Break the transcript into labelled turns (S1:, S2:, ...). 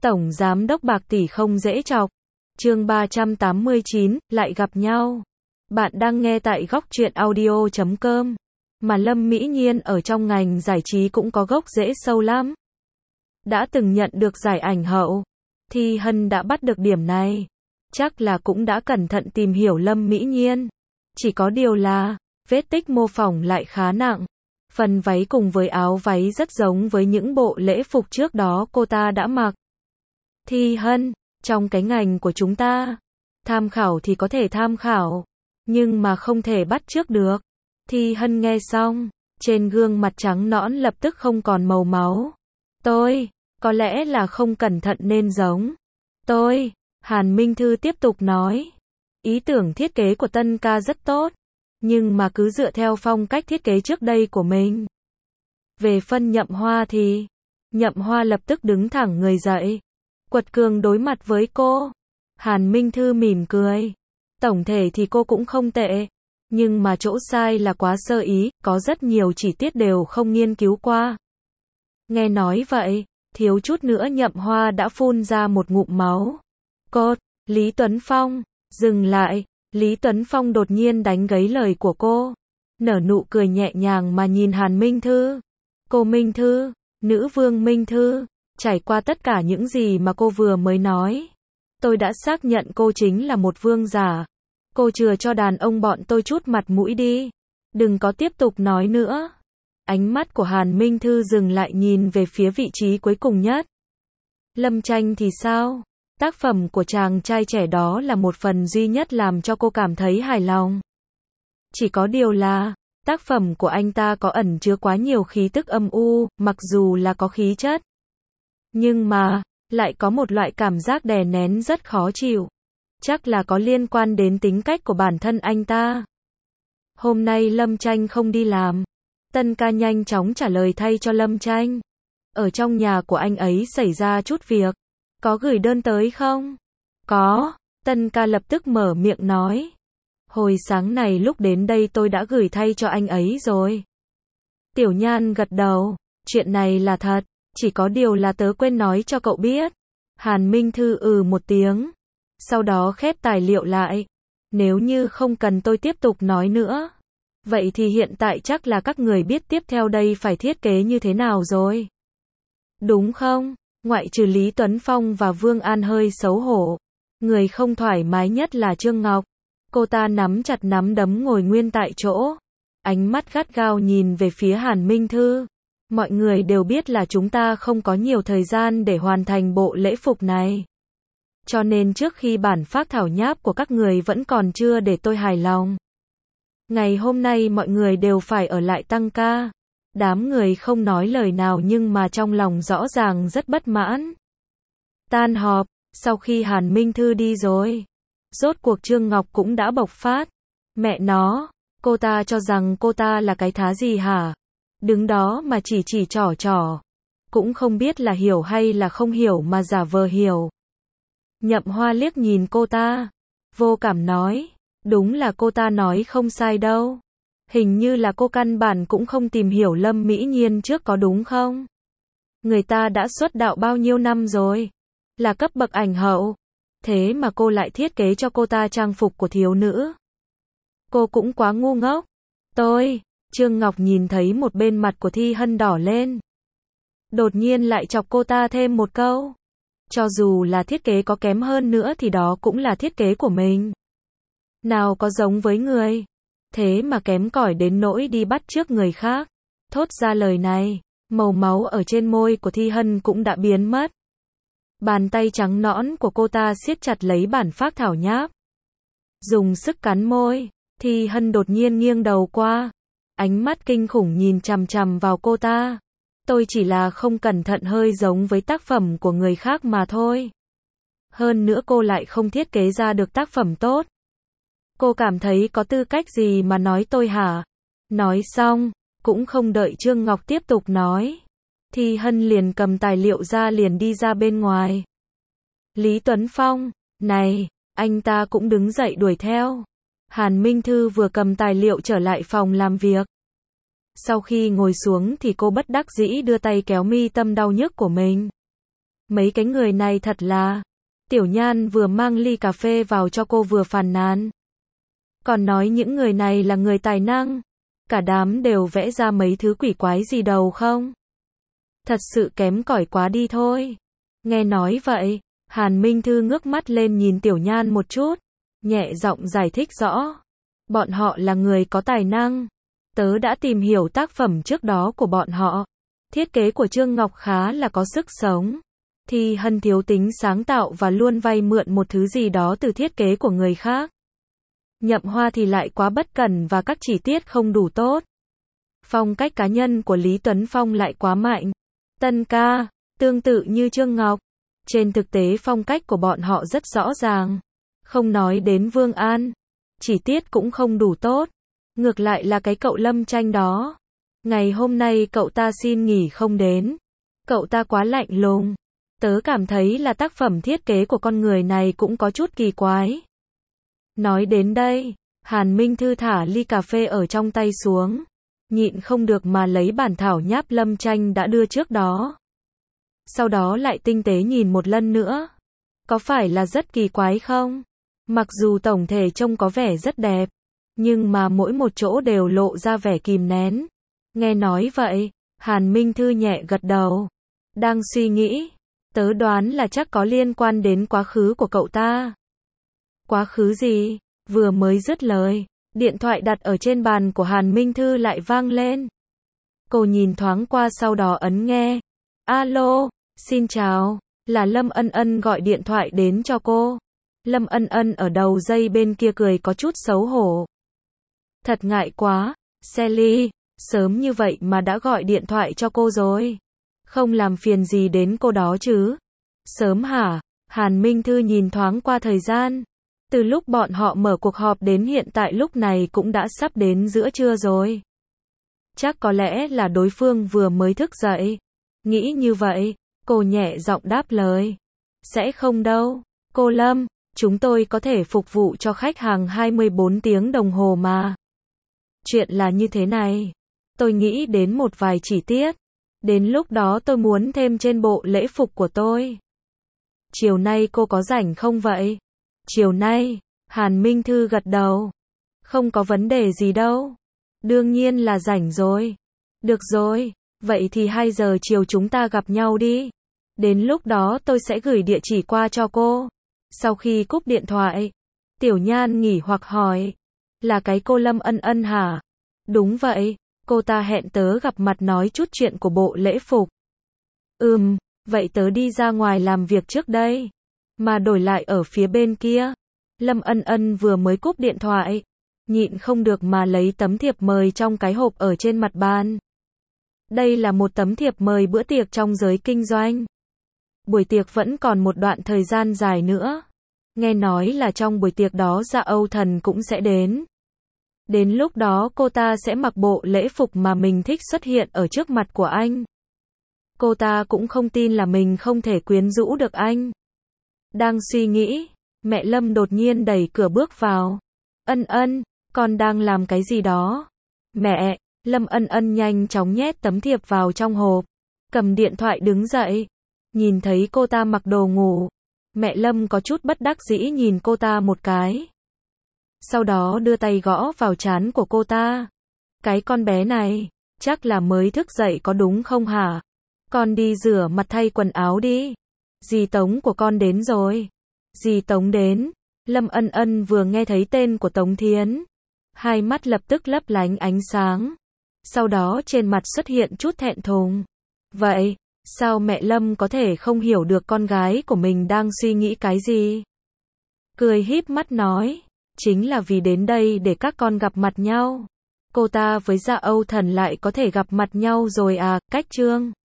S1: Tổng Giám đốc Bạc Tỷ không dễ chọc. Chương 389, lại gặp nhau. Bạn đang nghe tại góc truyện audio.com. Mà Lâm Mỹ Nhiên ở trong ngành giải trí cũng có gốc rễ sâu lắm. Đã từng nhận được giải ảnh hậu. Thi Hân đã bắt được điểm này. Chắc là cũng đã cẩn thận tìm hiểu Lâm Mỹ Nhiên. Chỉ có điều là, vết tích mô phỏng lại khá nặng. Phần váy cùng với áo váy rất giống với những bộ lễ phục trước đó cô ta đã mặc. Thi Hân, trong cái ngành của chúng ta, tham khảo thì có thể tham khảo, nhưng mà không thể bắt chước được. Thi Hân nghe xong, trên gương mặt trắng nõn lập tức không còn màu máu. Có lẽ là không cẩn thận nên giống. Hàn Minh Thư tiếp tục nói. Ý tưởng thiết kế của Tân ca rất tốt, nhưng mà cứ dựa theo phong cách thiết kế trước đây của mình. Về phân Nhậm Hoa thì, Nhậm Hoa lập tức đứng thẳng người dậy, quật cường đối mặt với cô. Hàn Minh Thư mỉm cười. Tổng thể thì cô cũng không tệ, nhưng mà chỗ sai là quá sơ ý, có rất nhiều chi tiết đều không nghiên cứu qua. Nghe nói vậy, thiếu chút nữa Nhậm Hoa đã phun ra một ngụm máu. Cốt, Lý Tuấn Phong, dừng lại. Lý Tuấn Phong đột nhiên đánh gãy lời của cô, nở nụ cười nhẹ nhàng mà nhìn Hàn Minh Thư. Cô Minh Thư, nữ vương Minh Thư, trải qua tất cả những gì mà cô vừa mới nói, tôi đã xác nhận cô chính là một vương giả. Cô chừa cho đàn ông bọn tôi chút mặt mũi đi, đừng có tiếp tục nói nữa. Ánh mắt của Hàn Minh Thư dừng lại nhìn về phía vị trí cuối cùng nhất. Lâm Tranh thì sao? Tác phẩm của chàng trai trẻ đó là một phần duy nhất làm cho cô cảm thấy hài lòng. Chỉ có điều là, tác phẩm của anh ta có ẩn chứa quá nhiều khí tức âm u, mặc dù là có khí chất. Nhưng mà, lại có một loại cảm giác đè nén rất khó chịu. Chắc là có liên quan đến tính cách của bản thân anh ta. Hôm nay Lâm Tranh không đi làm. Tân ca nhanh chóng trả lời thay cho Lâm Tranh. Ở trong nhà của anh ấy xảy ra chút việc. Có gửi đơn tới không? Có, Tân ca lập tức mở miệng nói. Hồi sáng này lúc đến đây tôi đã gửi thay cho anh ấy rồi. Tiểu Nhan gật đầu, chuyện này là thật, chỉ có điều là tớ quên nói cho cậu biết. Hàn Minh Thư một tiếng, sau đó khép tài liệu lại. Nếu như không cần tôi tiếp tục nói nữa, vậy thì hiện tại chắc là các người biết tiếp theo đây phải thiết kế như thế nào rồi. Đúng không? Ngoại trừ Lý Tuấn Phong và Vương An hơi xấu hổ, người không thoải mái nhất là Trương Ngọc. Cô ta nắm chặt nắm đấm ngồi nguyên tại chỗ, ánh mắt gắt gao nhìn về phía Hàn Minh Thư. Mọi người đều biết là chúng ta không có nhiều thời gian để hoàn thành bộ lễ phục này. Cho nên trước khi bản phác thảo nháp của các người vẫn còn chưa để tôi hài lòng. Ngày hôm nay mọi người đều phải ở lại tăng ca. Đám người không nói lời nào nhưng mà trong lòng rõ ràng rất bất mãn. Tan họp, sau khi Hàn Minh Thư đi rồi, rốt cuộc Trương Ngọc cũng đã bộc phát. Mẹ nó, cô ta cho rằng cô ta là cái thá gì hả? Đứng đó mà chỉ trỏ. Cũng không biết là hiểu hay là không hiểu mà giả vờ hiểu. Nhậm Hoa liếc nhìn cô ta, vô cảm nói, đúng là cô ta nói không sai đâu. Hình như là cô căn bản cũng không tìm hiểu Lâm Mỹ Nhiên trước có đúng không? Người ta đã xuất đạo bao nhiêu năm rồi? Là cấp bậc ảnh hậu. Thế mà cô lại thiết kế cho cô ta trang phục của thiếu nữ. Cô cũng quá ngu ngốc. Trương Ngọc nhìn thấy một bên mặt của Thi Hân đỏ lên. Đột nhiên lại chọc cô ta thêm một câu. Cho dù là thiết kế có kém hơn nữa thì đó cũng là thiết kế của mình. Nào có giống với người. Thế mà kém cỏi đến nỗi đi bắt chước người khác. Thốt ra lời này, màu máu ở trên môi của Thi Hân cũng đã biến mất. Bàn tay trắng nõn của cô ta siết chặt lấy bản phác thảo nháp. Dùng sức cắn môi, Thi Hân đột nhiên nghiêng đầu qua. Ánh mắt kinh khủng nhìn chằm chằm vào cô ta. Tôi chỉ là không cẩn thận hơi giống với tác phẩm của người khác mà thôi. Hơn nữa cô lại không thiết kế ra được tác phẩm tốt. Cô cảm thấy có tư cách gì mà nói tôi hả? Nói xong, cũng không đợi Trương Ngọc tiếp tục nói. Thi Hân liền cầm tài liệu ra liền đi ra bên ngoài. Lý Tuấn Phong, này, anh ta cũng đứng dậy đuổi theo. Hàn Minh Thư vừa cầm tài liệu trở lại phòng làm việc. Sau khi ngồi xuống thì cô bất đắc dĩ đưa tay kéo mi tâm đau nhức của mình. Mấy cái người này thật là. Tiểu Nhan vừa mang ly cà phê vào cho cô vừa phàn nàn. Còn nói những người này là người tài năng. Cả đám đều vẽ ra mấy thứ quỷ quái gì đâu không? Thật sự kém cỏi quá đi thôi. Nghe nói vậy, Hàn Minh Thư ngước mắt lên nhìn Tiểu Nhan một chút, nhẹ giọng giải thích rõ. Bọn họ là người có tài năng. Tớ đã tìm hiểu tác phẩm trước đó của bọn họ. Thiết kế của Trương Ngọc khá là có sức sống. Thì Hân thiếu tính sáng tạo và luôn vay mượn một thứ gì đó từ thiết kế của người khác. Nhậm Hoa thì lại quá bất cẩn và các chi tiết không đủ tốt. Phong cách cá nhân của Lý Tuấn Phong lại quá mạnh. Tân ca, tương tự như Trương Ngọc. Trên thực tế phong cách của bọn họ rất rõ ràng. Không nói đến Vương An, chi tiết cũng không đủ tốt. Ngược lại là cái cậu Lâm Tranh đó. Ngày hôm nay cậu ta xin nghỉ không đến. Cậu ta quá lạnh lùng. Tớ cảm thấy là tác phẩm thiết kế của con người này cũng có chút kỳ quái. Nói đến đây, Hàn Minh Thư thả ly cà phê ở trong tay xuống. Nhịn không được mà lấy bản thảo nháp Lâm Tranh đã đưa trước đó. Sau đó lại tinh tế nhìn một lần nữa. Có phải là rất kỳ quái không? Mặc dù tổng thể trông có vẻ rất đẹp, nhưng mà mỗi một chỗ đều lộ ra vẻ kìm nén. Nghe nói vậy, Hàn Minh Thư nhẹ gật đầu. Đang suy nghĩ, tớ đoán là chắc có liên quan đến quá khứ của cậu ta. Quá khứ gì? Vừa mới dứt lời, điện thoại đặt ở trên bàn của Hàn Minh Thư lại vang lên. Cô nhìn thoáng qua sau đó ấn nghe. Alo, xin chào, là Lâm Ân Ân gọi điện thoại đến cho cô. Lâm Ân Ân ở đầu dây bên kia cười có chút xấu hổ. Thật ngại quá, Sally, sớm như vậy mà đã gọi điện thoại cho cô rồi. Không làm phiền gì đến cô đó chứ? Sớm hả? Hàn Minh Thư nhìn thoáng qua thời gian. Từ lúc bọn họ mở cuộc họp đến hiện tại lúc này cũng đã sắp đến giữa trưa rồi. Chắc có lẽ là đối phương vừa mới thức dậy. Nghĩ như vậy, cô nhẹ giọng đáp lời. Sẽ không đâu, cô Lâm, chúng tôi có thể phục vụ cho khách hàng 24 tiếng đồng hồ mà. Chuyện là như thế này, tôi nghĩ đến một vài chi tiết. Đến lúc đó tôi muốn thêm trên bộ lễ phục của tôi. Chiều nay cô có rảnh không vậy? Chiều nay, Hàn Minh Thư gật đầu. Không có vấn đề gì đâu. Đương nhiên là rảnh rồi. Được rồi, vậy thì 2 giờ chiều chúng ta gặp nhau đi. Đến lúc đó tôi sẽ gửi địa chỉ qua cho cô. Sau khi cúp điện thoại, Tiểu Nhan nghỉ hoặc hỏi. Là cái cô Lâm Ân Ân hả? Đúng vậy, cô ta hẹn tớ gặp mặt nói chút chuyện của bộ lễ phục. Vậy tớ đi ra ngoài làm việc trước đây. Mà đổi lại ở phía bên kia. Lâm Ân Ân vừa mới cúp điện thoại. Nhịn không được mà lấy tấm thiệp mời trong cái hộp ở trên mặt bàn. Đây là một tấm thiệp mời bữa tiệc trong giới kinh doanh. Buổi tiệc vẫn còn một đoạn thời gian dài nữa. Nghe nói là trong buổi tiệc đó Dạ Âu Thần cũng sẽ đến. Đến lúc đó cô ta sẽ mặc bộ lễ phục mà mình thích xuất hiện ở trước mặt của anh. Cô ta cũng không tin là mình không thể quyến rũ được anh. Đang suy nghĩ, mẹ Lâm đột nhiên đẩy cửa bước vào. Ân Ân, con đang làm cái gì đó? Mẹ, Lâm Ân Ân nhanh chóng nhét tấm thiệp vào trong hộp. Cầm điện thoại đứng dậy. Nhìn thấy cô ta mặc đồ ngủ. Mẹ Lâm có chút bất đắc dĩ nhìn cô ta một cái. Sau đó đưa tay gõ vào trán của cô ta. Cái con bé này, chắc là mới thức dậy có đúng không hả? Con đi rửa mặt thay quần áo đi. Dì Tống của con đến rồi. Dì Tống đến. Lâm Ân Ân vừa nghe thấy tên của Tống Thiến. Hai mắt lập tức lấp lánh ánh sáng. Sau đó trên mặt xuất hiện chút thẹn thùng. Vậy, sao mẹ Lâm có thể không hiểu được con gái của mình đang suy nghĩ cái gì? Cười híp mắt nói. Chính là vì đến đây để các con gặp mặt nhau. Cô ta với Dạ Âu Thần lại có thể gặp mặt nhau rồi à, cách Trương